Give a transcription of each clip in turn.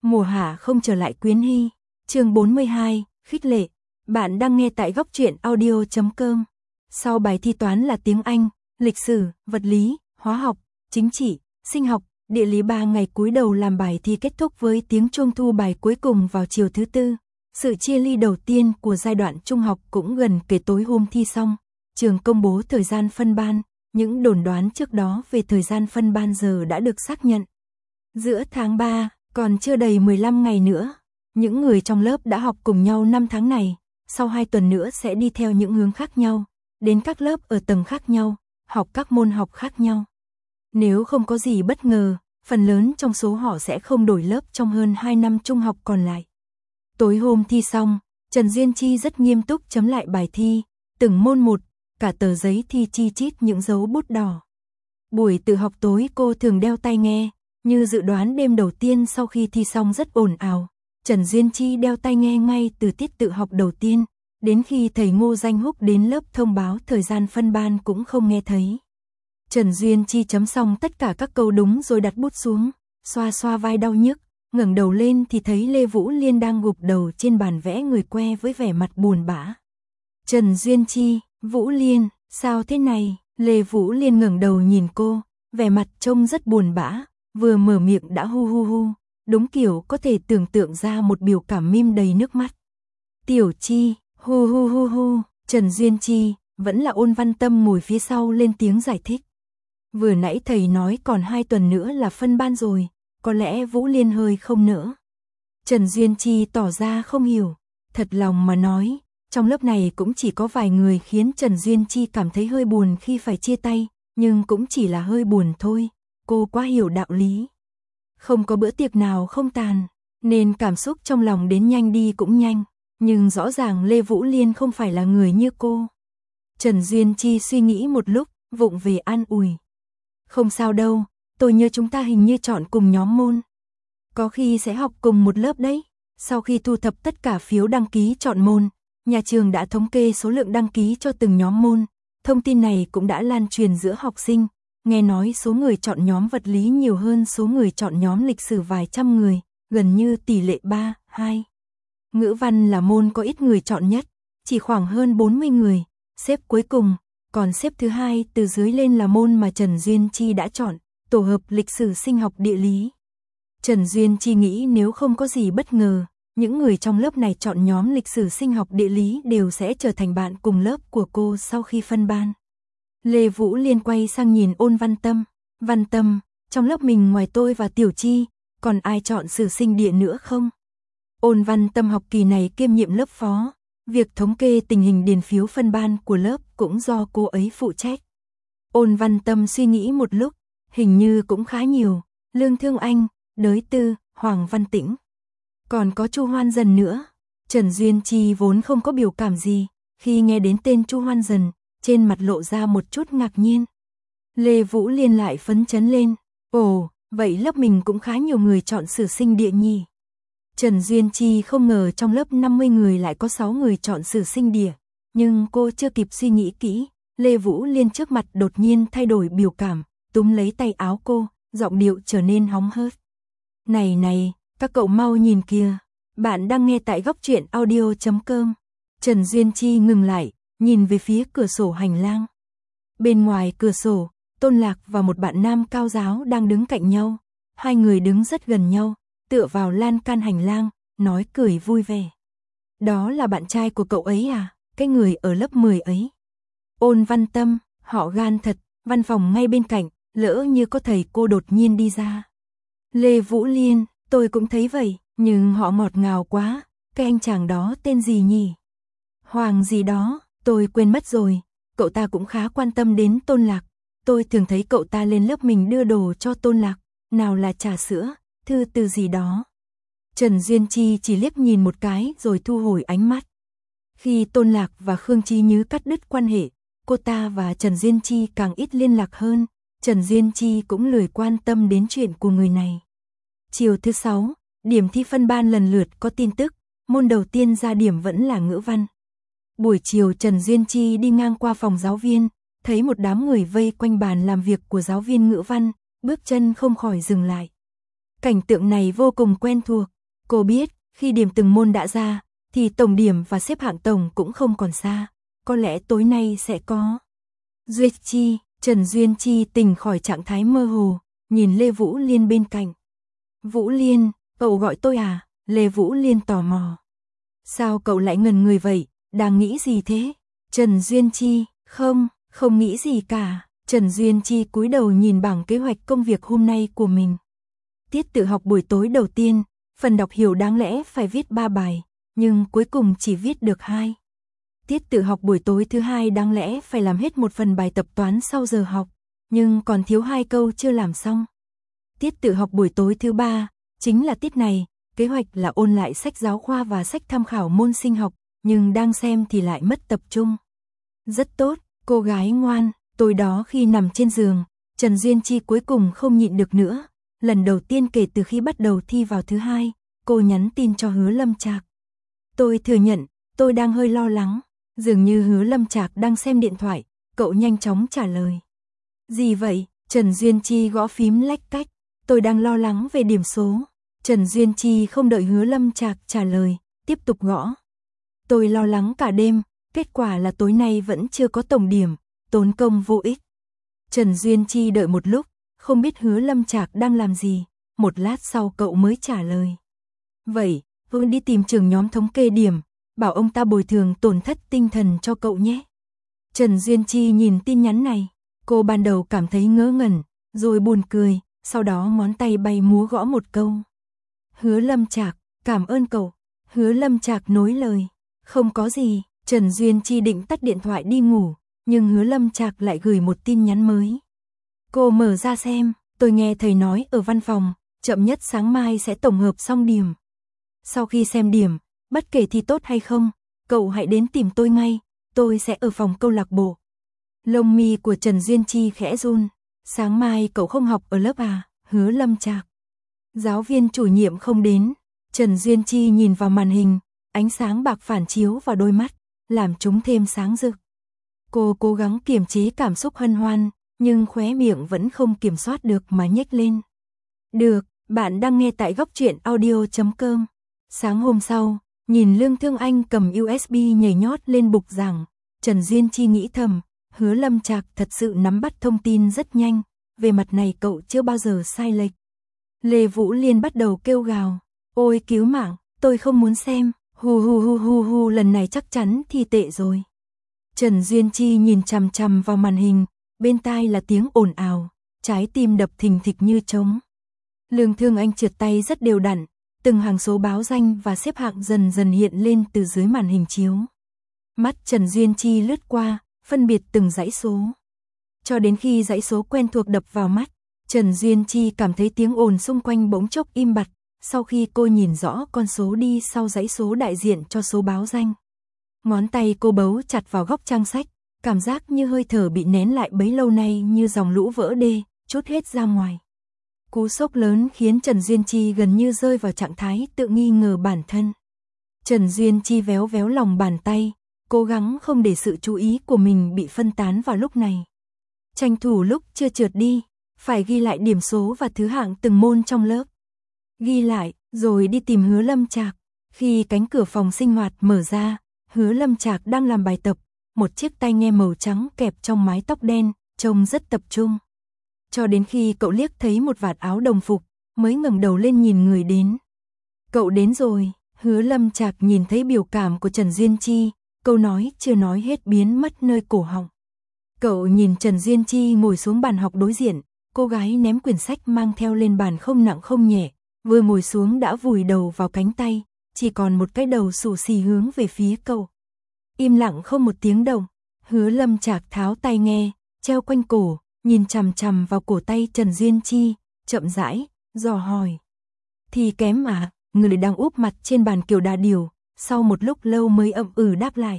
Mùa hạ không trở lại Quyến Hy. Chương 42, khích lệ. Bạn đang nghe tại góc truyện audio.com. Sau bài thi toán là tiếng Anh, lịch sử, vật lý, hóa học, chính trị, sinh học, địa lý 3 ngày cuối đầu làm bài thi kết thúc với tiếng chuông thu bài cuối cùng vào chiều thứ Tư. Sự chia ly đầu tiên của giai đoạn trung học cũng gần kề tối hôm thi xong. Trường công bố thời gian phân ban, những đồn đoán trước đó về thời gian phân ban giờ đã được xác nhận. Giữa tháng 3, còn chưa đầy 15 ngày nữa, những người trong lớp đã học cùng nhau 5 tháng này, sau 2 tuần nữa sẽ đi theo những hướng khác nhau, đến các lớp ở tầng khác nhau, học các môn học khác nhau. Nếu không có gì bất ngờ, phần lớn trong số họ sẽ không đổi lớp trong hơn 2 năm trung học còn lại. Tối hôm thi xong, Trần Duyên Chi rất nghiêm túc chấm lại bài thi, từng môn một, cả tờ giấy thi chi chít những dấu bút đỏ. Buổi tự học tối cô thường đeo tai nghe, như dự đoán đêm đầu tiên sau khi thi xong rất ồn ào. Trần Duyên Chi đeo tai nghe ngay từ tiết tự học đầu tiên, đến khi thầy Ngô Danh Húc đến lớp thông báo thời gian phân ban cũng không nghe thấy. Trần Duyên Chi chấm xong tất cả các câu đúng rồi đặt bút xuống, xoa xoa vai đau nhức, ngẩng đầu lên thì thấy Lê Vũ Liên đang gục đầu trên bàn vẽ người que với vẻ mặt buồn bã. Trần Duyên Chi, Vũ Liên, sao thế này? Lê Vũ Liên ngẩng đầu nhìn cô, vẻ mặt trông rất buồn bã, vừa mở miệng đã hu hu hu, đúng kiểu có thể tưởng tượng ra một biểu cảm mím đầy nước mắt. Tiểu Chi, hu hu hu hu, Trần Duyên Chi, vẫn là Ôn Văn Tâm ngồi phía sau lên tiếng giải thích. Vừa nãy thầy nói còn 2 tuần nữa là phân ban rồi, có lẽ Vũ Liên hơi không nỡ. Trần Duyên Chi tỏ ra không hiểu, thật lòng mà nói, trong lớp này cũng chỉ có vài người khiến Trần Duyên Chi cảm thấy hơi buồn khi phải chia tay, nhưng cũng chỉ là hơi buồn thôi, cô quá hiểu đạo lý. Không có bữa tiệc nào không tàn, nên cảm xúc trong lòng đến nhanh đi cũng nhanh, nhưng rõ ràng Lê Vũ Liên không phải là người như cô. Trần Duyên Chi suy nghĩ một lúc, vụng về an ủi. Không sao đâu, tôi nhớ chúng ta hình như chọn cùng nhóm môn. Có khi sẽ học cùng một lớp đấy. Sau khi thu thập tất cả phiếu đăng ký chọn môn, nhà trường đã thống kê số lượng đăng ký cho từng nhóm môn. Thông tin này cũng đã lan truyền giữa học sinh. Nghe nói số người chọn nhóm vật lý nhiều hơn số người chọn nhóm lịch sử vài trăm người, gần như tỷ lệ 3-2. Ngữ văn là môn có ít người chọn nhất, chỉ khoảng hơn 40 người, xếp cuối cùng, còn xếp thứ hai từ dưới lên là môn mà Trần Duyên Chi đã chọn, tổ hợp lịch sử sinh học địa lý. Trần Duyên Chi nghĩ nếu không có gì bất ngờ, những người trong lớp này chọn nhóm lịch sử sinh học địa lý đều sẽ trở thành bạn cùng lớp của cô sau khi phân ban. Lê Vũ Liên quay sang nhìn Ôn Văn Tâm. Văn Tâm, trong lớp mình ngoài tôi và Tiểu Chi, còn ai chọn sử sinh địa nữa không? Ôn Văn Tâm học kỳ này kiêm nhiệm lớp phó, việc thống kê tình hình điền phiếu phân ban của lớp cũng do cô ấy phụ trách. Ôn Văn Tâm suy nghĩ một lúc, hình như cũng khá nhiều, Lương Thương Anh, Đới Tư, Hoàng Văn Tĩnh. Còn có Chu Hoan Dần nữa. Trần Duyên Chi vốn không có biểu cảm gì, khi nghe đến tên Chu Hoan Dần, trên mặt lộ ra một chút ngạc nhiên. Lê Vũ Liên lại phấn chấn lên, ồ, vậy lớp mình cũng khá nhiều người chọn sử sinh địa nhỉ. Trần Duyên Chi không ngờ trong lớp 50 người lại có 6 người chọn sử sinh địa, nhưng cô chưa kịp suy nghĩ kỹ, Lê Vũ Liên trước mặt đột nhiên thay đổi biểu cảm, túm lấy tay áo cô, giọng điệu trở nên hóng hớt. Này này, các cậu mau nhìn kìa, bạn đang nghe tại góc truyện audio.com. Trần Duyên Chi ngừng lại, nhìn về phía cửa sổ hành lang. Bên ngoài cửa sổ, Tôn Lạc và một bạn nam cao giáo đang đứng cạnh nhau, hai người đứng rất gần nhau, tựa vào lan can hành lang, nói cười vui vẻ. Đó là bạn trai của cậu ấy à, cái người ở lớp 10 ấy. Ôn Văn Tâm, họ gan thật, văn phòng ngay bên cạnh, lỡ như có thầy cô đột nhiên đi ra. Lê Vũ Liên, tôi cũng thấy vậy, nhưng họ ngọt ngào quá, cái anh chàng đó tên gì nhỉ? Hoàng gì đó, tôi quên mất rồi, cậu ta cũng khá quan tâm đến Tôn Lạc, tôi thường thấy cậu ta lên lớp mình đưa đồ cho Tôn Lạc, nào là trà sữa, thư từ gì đó. Trần Duyên Chi chỉ liếc nhìn một cái rồi thu hồi ánh mắt. Khi Tôn Lạc và Khương Chí Như cắt đứt quan hệ, cô ta và Trần Duyên Chi càng ít liên lạc hơn, Trần Duyên Chi cũng lười quan tâm đến chuyện của người này. Chiều thứ 6, điểm thi phân ban lần lượt có tin tức, môn đầu tiên ra điểm vẫn là ngữ văn. Buổi chiều Trần Duyên Chi đi ngang qua phòng giáo viên, thấy một đám người vây quanh bàn làm việc của giáo viên ngữ văn, bước chân không khỏi dừng lại. Cảnh tượng này vô cùng quen thuộc, Cô biết, khi điểm từng môn đã ra, thì tổng điểm và xếp hạng tổng cũng không còn xa. Có lẽ tối nay sẽ có. Duyệt Chi, Trần Duyên Chi tỉnh khỏi trạng thái mơ hồ, nhìn Lê Vũ Liên bên cạnh. Vũ Liên, cậu gọi tôi à? Lê Vũ Liên tò mò. Sao cậu lại ngần người vậy, đang nghĩ gì thế? Trần Duyên Chi, không nghĩ gì cả. Trần Duyên Chi cúi đầu nhìn bảng kế hoạch công việc hôm nay của mình. Tiết tự học buổi tối đầu tiên, phần đọc hiểu đáng lẽ phải viết 3 bài, nhưng cuối cùng chỉ viết được 2. Tiết tự học buổi tối thứ hai đáng lẽ phải làm hết một phần bài tập toán sau giờ học, nhưng còn thiếu 2 câu chưa làm xong. Tiết tự học buổi tối thứ ba, chính là tiết này, kế hoạch là ôn lại sách giáo khoa và sách tham khảo môn sinh học, nhưng đang xem thì lại mất tập trung. Rất tốt, cô gái ngoan. Tối đó khi nằm trên giường, Trần Duyên Chi cuối cùng không nhịn được nữa. Lần đầu tiên kể từ khi bắt đầu thi vào thứ hai, cô nhắn tin cho Hứa Lâm Trạc. Tôi thừa nhận, tôi đang hơi lo lắng. Dường như Hứa Lâm Trạc đang xem điện thoại, cậu nhanh chóng trả lời. Gì vậy? Trần Duyên Chi gõ phím lách cách. Tôi đang lo lắng về điểm số. Trần Duyên Chi không đợi Hứa Lâm Trạc trả lời, tiếp tục gõ. Tôi lo lắng cả đêm, kết quả là tối nay vẫn chưa có tổng điểm, tốn công vô ích. Trần Duyên Chi đợi một lúc, không biết Hứa Lâm Trạc đang làm gì, một lát sau cậu mới trả lời. Vậy, Vương đi tìm trưởng nhóm thống kê điểm, bảo ông ta bồi thường tổn thất tinh thần cho cậu nhé. Trần Duyên Chi nhìn tin nhắn này, cô ban đầu cảm thấy ngớ ngẩn, rồi buồn cười, sau đó ngón tay bay múa gõ một câu. Hứa Lâm Trạc, cảm ơn cậu. Hứa Lâm Trạc nối lời, không có gì. Trần Duyên Chi định tắt điện thoại đi ngủ, nhưng Hứa Lâm Trạc lại gửi một tin nhắn mới. Cô mở ra xem, tôi nghe thầy nói ở văn phòng, chậm nhất sáng mai sẽ tổng hợp xong điểm. Sau khi xem điểm, bất kể thi tốt hay không, cậu hãy đến tìm tôi ngay, tôi sẽ ở phòng câu lạc bộ. Lông mi của Trần Duyên Chi khẽ run, sáng mai cậu không học ở lớp à? Hứa Lâm Trạc. Giáo viên chủ nhiệm không đến. Trần Duyên Chi nhìn vào màn hình, ánh sáng bạc phản chiếu vào đôi mắt, làm chúng thêm sáng rực. Cô cố gắng kiềm chế cảm xúc hân hoan, nhưng khóe miệng vẫn không kiểm soát được mà nhếch lên. Được, bạn đang nghe tại góc truyện audio.com. Sáng hôm sau, nhìn Lương Thương Anh cầm USB nhảy nhót lên bục giảng, Trần Duyên Chi nghĩ thầm, Hứa Lâm Trạc thật sự nắm bắt thông tin rất nhanh, về mặt này cậu chưa bao giờ sai lệch. Lê Vũ Liên bắt đầu kêu gào, ôi cứu mạng, tôi không muốn xem, hu, lần này chắc chắn thì tệ rồi. Trần Duyên Chi nhìn chằm chằm vào màn hình, bên tai là tiếng ồn ào, trái tim đập thình thịch như trống. Lương Thương Anh trượt tay rất đều đặn, từng hàng số báo danh và xếp hạng dần dần hiện lên từ dưới màn hình chiếu. Mắt Trần Duyên Chi lướt qua, phân biệt từng dãy số. Cho đến khi dãy số quen thuộc đập vào mắt, Trần Duyên Chi cảm thấy tiếng ồn xung quanh bỗng chốc im bặt, sau khi cô nhìn rõ con số đi sau dãy số đại diện cho số báo danh. Ngón tay cô bấu chặt vào góc trang sách, cảm giác như hơi thở bị nén lại bấy lâu nay như dòng lũ vỡ đê, trút hết ra ngoài. Cú sốc lớn khiến Trần Duyên Chi gần như rơi vào trạng thái tự nghi ngờ bản thân. Trần Duyên Chi véo véo lòng bàn tay, cố gắng không để sự chú ý của mình bị phân tán vào lúc này. Tranh thủ lúc chưa trượt đi, phải ghi lại điểm số và thứ hạng từng môn trong lớp. Ghi lại, rồi đi tìm Hứa Lâm Trạc. Khi cánh cửa phòng sinh hoạt mở ra, Hứa Lâm Trạc đang làm bài tập, một chiếc tai nghe màu trắng kẹp trong mái tóc đen, trông rất tập trung. Cho đến khi cậu liếc thấy một vạt áo đồng phục, mới ngẩng đầu lên nhìn người đến. Cậu đến rồi. Hứa Lâm Trạc nhìn thấy biểu cảm của Trần Duyên Chi, câu nói chưa nói hết biến mất nơi cổ họng. Cậu nhìn Trần Duyên Chi ngồi xuống bàn học đối diện, cô gái ném quyển sách mang theo lên bàn không nặng không nhẹ, vừa ngồi xuống đã vùi đầu vào cánh tay, chỉ còn một cái đầu xù xì hướng về phía cậu. Im lặng không một tiếng động, Hứa Lâm Trạc tháo tai nghe, treo quanh cổ, nhìn chằm chằm vào cổ tay Trần Duyên Chi, chậm rãi, dò hỏi. Thì kém à? Người đang úp mặt trên bàn kiểu đà điểu, sau một lúc lâu mới ậm đáp lại.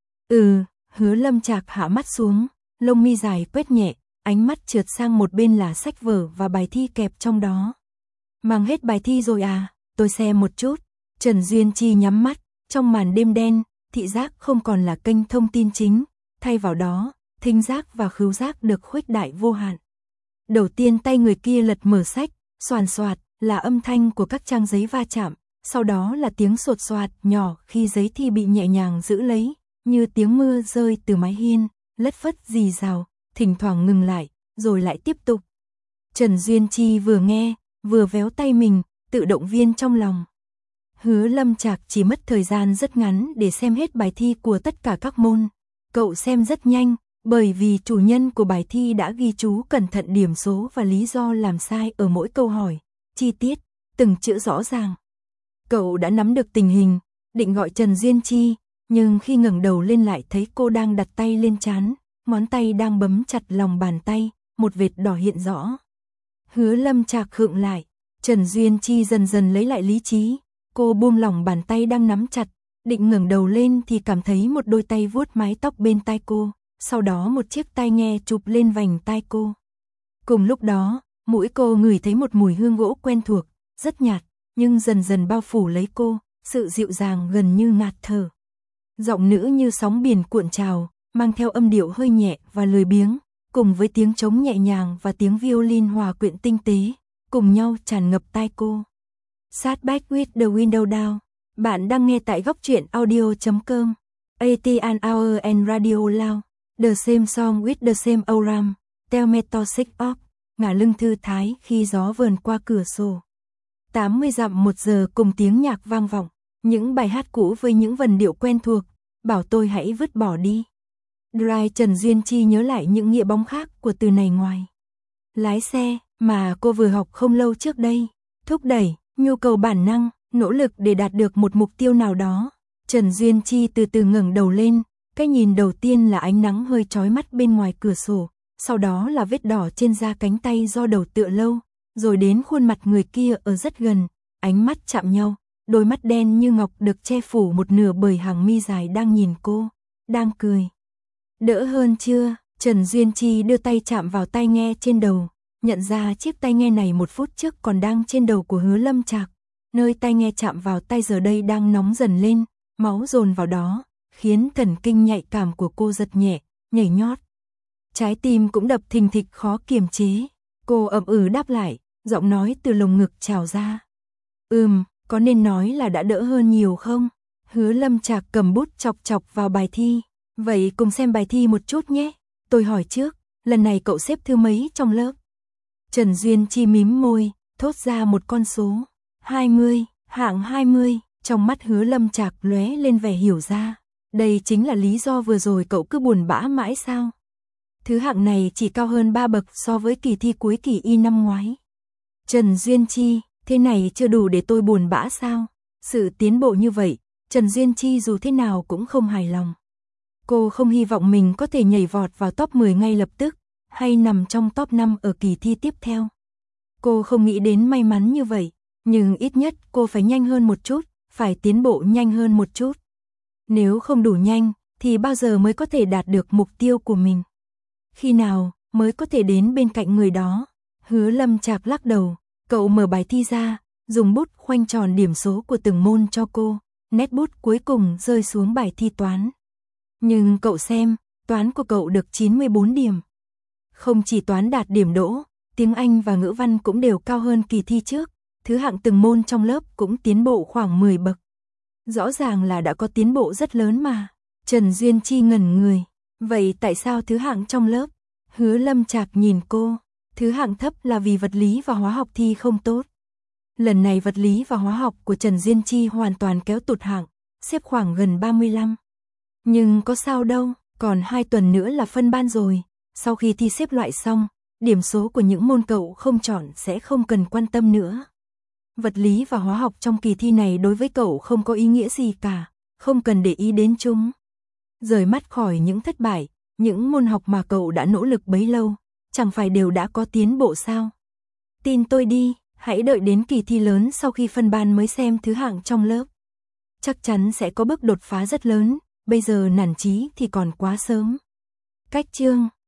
Hứa Lâm Trạc hạ mắt xuống, lông mi dài quét nhẹ, ánh mắt trượt sang một bên là sách vở và bài thi kẹp trong đó. Mang hết bài thi rồi à? Tôi xem một chút. Trần Duyên Chi nhắm mắt, trong màn đêm đen, thị giác không còn là kênh thông tin chính, thay vào đó, thính giác và khứu giác được khuếch đại vô hạn. Đầu tiên tay người kia lật mở sách, xoàn xoạt là âm thanh của các trang giấy va chạm, sau đó là tiếng sột soạt nhỏ khi giấy thi bị nhẹ nhàng giữ lấy, như tiếng mưa rơi từ mái hiên, lất phất rì rào, thỉnh thoảng ngừng lại, rồi lại tiếp tục. Trần Duyên Chi vừa nghe, vừa véo tay mình, tự động viên trong lòng. Hứa Lâm Trạc chỉ mất thời gian rất ngắn để xem hết bài thi của tất cả các môn. Cậu xem rất nhanh, bởi vì chủ nhân của bài thi đã ghi chú cẩn thận điểm số và lý do làm sai ở mỗi câu hỏi, chi tiết, từng chữ rõ ràng. Cậu đã nắm được tình hình, định gọi Trần Duyên Chi, nhưng khi ngẩng đầu lên lại thấy cô đang đặt tay lên trán, ngón tay đang bấm chặt lòng bàn tay, một vệt đỏ hiện rõ. Hứa Lâm Trạc khựng lại, Trần Duyên Chi dần dần lấy lại lý trí, cô buông lỏng bàn tay đang nắm chặt, định ngẩng đầu lên thì cảm thấy một đôi tay vuốt mái tóc bên tai cô, sau đó một chiếc tai nghe chụp lên vành tai cô. Cùng lúc đó, mũi cô ngửi thấy một mùi hương gỗ quen thuộc, rất nhạt, nhưng dần dần bao phủ lấy cô, sự dịu dàng gần như ngạt thở. Giọng nữ như sóng biển cuộn trào, mang theo âm điệu hơi nhẹ và lười biếng, cùng với tiếng trống nhẹ nhàng và tiếng violin hòa quyện tinh tế, cùng nhau tràn ngập tai cô. Sat back with the window down. Bạn đang nghe tại góc truyện audio.com. 80 an hour and radio loud. The same song with the same aura. Tell me to sick off. Ngả lưng thư thái khi gió vờn qua cửa sổ. 80 dặm 1 giờ cùng tiếng nhạc vang vọng. Những bài hát cũ với những vần điệu quen thuộc. Bảo tôi hãy vứt bỏ đi. Dry Trần Duyên Chi nhớ lại những nghĩa bóng khác của từ này ngoài. Lái xe, mà cô vừa học không lâu trước đây. Thúc đẩy, nhu cầu bản năng, nỗ lực để đạt được một mục tiêu nào đó. Trần Duyên Chi từ từ ngẩng đầu lên, cái nhìn đầu tiên là ánh nắng hơi chói mắt bên ngoài cửa sổ, sau đó là vết đỏ trên da cánh tay do đầu tựa lâu, rồi đến khuôn mặt người kia ở rất gần, ánh mắt chạm nhau, đôi mắt đen như ngọc được che phủ một nửa bởi hàng mi dài đang nhìn cô, đang cười. Đỡ hơn chưa? Trần Duyên Chi đưa tay chạm vào tai nghe trên đầu, nhận ra chiếc tai nghe này một phút trước còn đang trên đầu của Hứa Lâm Trạc. Nơi tai nghe chạm vào tai giờ đây đang nóng dần lên, máu dồn vào đó, khiến thần kinh nhạy cảm của cô giật nhẹ, nhảy nhót. Trái tim cũng đập thình thịch khó kiềm chế. Cô ậm đáp lại, giọng nói từ lồng ngực trào ra. Có nên nói là đã đỡ hơn nhiều không? Hứa Lâm Trạc cầm bút chọc chọc vào bài thi. Vậy cùng xem bài thi một chút nhé. Tôi hỏi trước, lần này cậu xếp thứ mấy trong lớp? Trần Duyên Chi mím môi, thốt ra một con số. 20, hạng 20, trong mắt Hứa Lâm Trạc lóe lên vẻ hiểu ra. Đây chính là lý do vừa rồi cậu cứ buồn bã mãi sao? Thứ hạng này chỉ cao hơn 3 bậc so với kỳ thi cuối kỳ y năm ngoái. Trần Duyên Chi, thế này chưa đủ để tôi buồn bã sao? Sự tiến bộ như vậy, Trần Duyên Chi dù thế nào cũng không hài lòng. Cô không hy vọng mình có thể nhảy vọt vào top 10 ngay lập tức, hay nằm trong top 5 ở kỳ thi tiếp theo. Cô không nghĩ đến may mắn như vậy, nhưng ít nhất cô phải nhanh hơn một chút, phải tiến bộ nhanh hơn một chút. Nếu không đủ nhanh, thì bao giờ mới có thể đạt được mục tiêu của mình? Khi nào mới có thể đến bên cạnh người đó? Hứa Lâm Trạc lắc đầu, cậu mở bài thi ra, dùng bút khoanh tròn điểm số của từng môn cho cô, nét bút cuối cùng rơi xuống bài thi toán. Nhưng cậu xem, toán của cậu được 94 điểm. Không chỉ toán đạt điểm đỗ, tiếng Anh và ngữ văn cũng đều cao hơn kỳ thi trước, thứ hạng từng môn trong lớp cũng tiến bộ khoảng 10 bậc. Rõ ràng là đã có tiến bộ rất lớn mà. Trần Duyên Chi ngẩn người, vậy tại sao thứ hạng trong lớp? Hứa Lâm Trạc nhìn cô, thứ hạng thấp là vì vật lý và hóa học thi không tốt. Lần này vật lý và hóa học của Trần Duyên Chi hoàn toàn kéo tụt hạng, xếp khoảng gần 35. Nhưng có sao đâu, còn 2 tuần nữa là phân ban rồi, sau khi thi xếp loại xong, điểm số của những môn cậu không chọn sẽ không cần quan tâm nữa. Vật lý và hóa học trong kỳ thi này đối với cậu không có ý nghĩa gì cả, không cần để ý đến chúng. Rời mắt khỏi những thất bại, những môn học mà cậu đã nỗ lực bấy lâu, chẳng phải đều đã có tiến bộ sao? Tin tôi đi, hãy đợi đến kỳ thi lớn sau khi phân ban mới xem thứ hạng trong lớp. Chắc chắn sẽ có bước đột phá rất lớn, bây giờ nản chí thì còn quá sớm. Cách chương